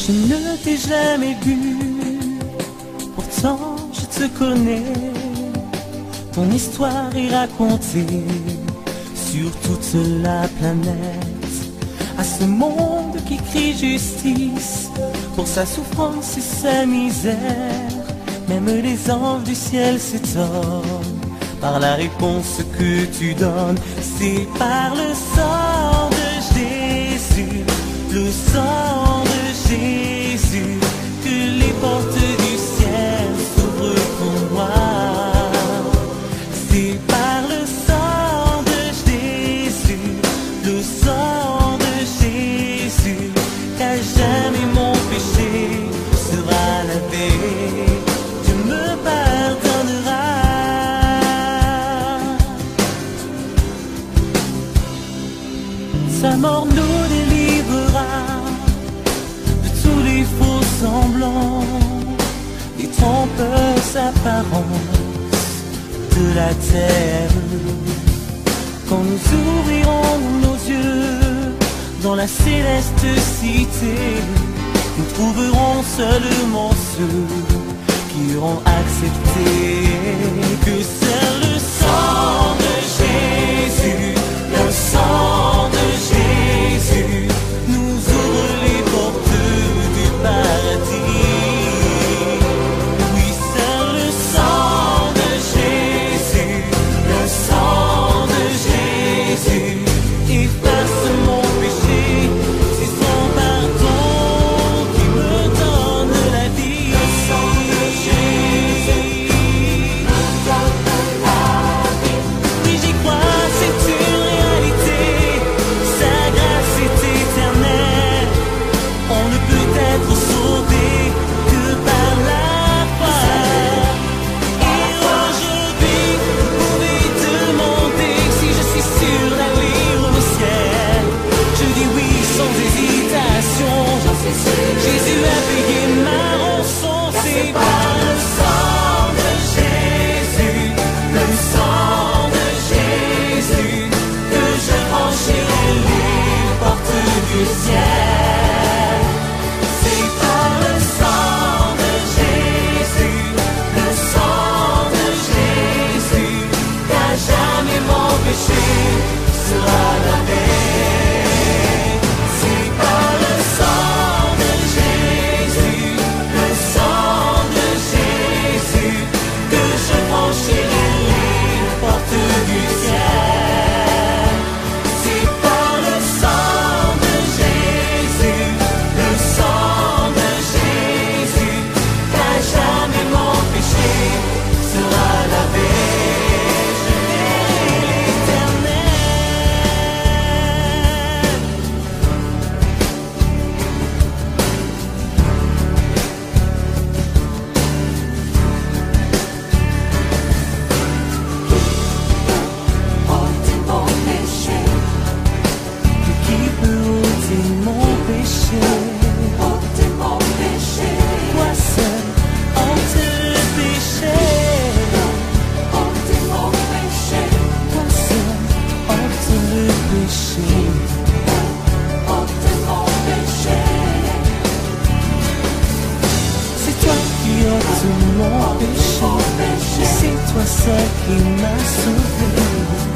Je ne t'ai jamais vu, pourtant je te connais. Ton histoire est racontée sur toute la planète. À ce monde qui crie justice pour sa souffrance et sa misère, même les anges du ciel s'étonnent par la réponse que tu donnes. C'est par le sang de Jésus, le sang de Jésus, que les portes du ciel s'ouvrent pour moi. C'est par le sang de Jésus, le sang de Jésus, qu'à jamais mon péché sera lavé. Tu me pardonneras. Sa mort nous délivrera de tous les faux semblants, des trompeuses apparences de la terre. Quand nous ouvrirons nos yeux dans la céleste cité, nous trouverons seulement ceux qui auront accepté que c'est le sang de Jésus, le sang de Jésus nous ouvre les portes du paradis. Oui, c'est le sang de Jésus, le sang de Jésus efface mon péché. C'est son pardon qui me donne la vie. Le sang de Jésus me donne la vie. Oui, j'y crois, c'est une réalité. Sa grâce est éternelle. On ne peut être sauvé que par la foi. Et aujourd'hui, vous pouvez demander si je suis sûr d'aller au ciel. Je dis oui sans hésitation. Jésus a payé ma rançon. C'est par le sang de Jésus, le sang de Jésus, que je franchirai les portes du ciel. C'est par le sang de Jésus, le sang de Jésus, qu'à jamais mon péché sera lavé. C'est par le sang de Jésus, le sang de Jésus, que je franchirai les portes du ciel. C'est par le sang de Jésus, le sang de Jésus, qu'à jamais mon péché sera lavé. Je verrai l'Éternel. ôter mon péché, Qui peut ôter mon péché? ôter mon péché, Toi seul ôte le péché. ôter mon péché, Toi seul ôte le péché. ôter mon péché, C'est toi qui ôtes mon péché. C'est toi seul qui m'as sauvé.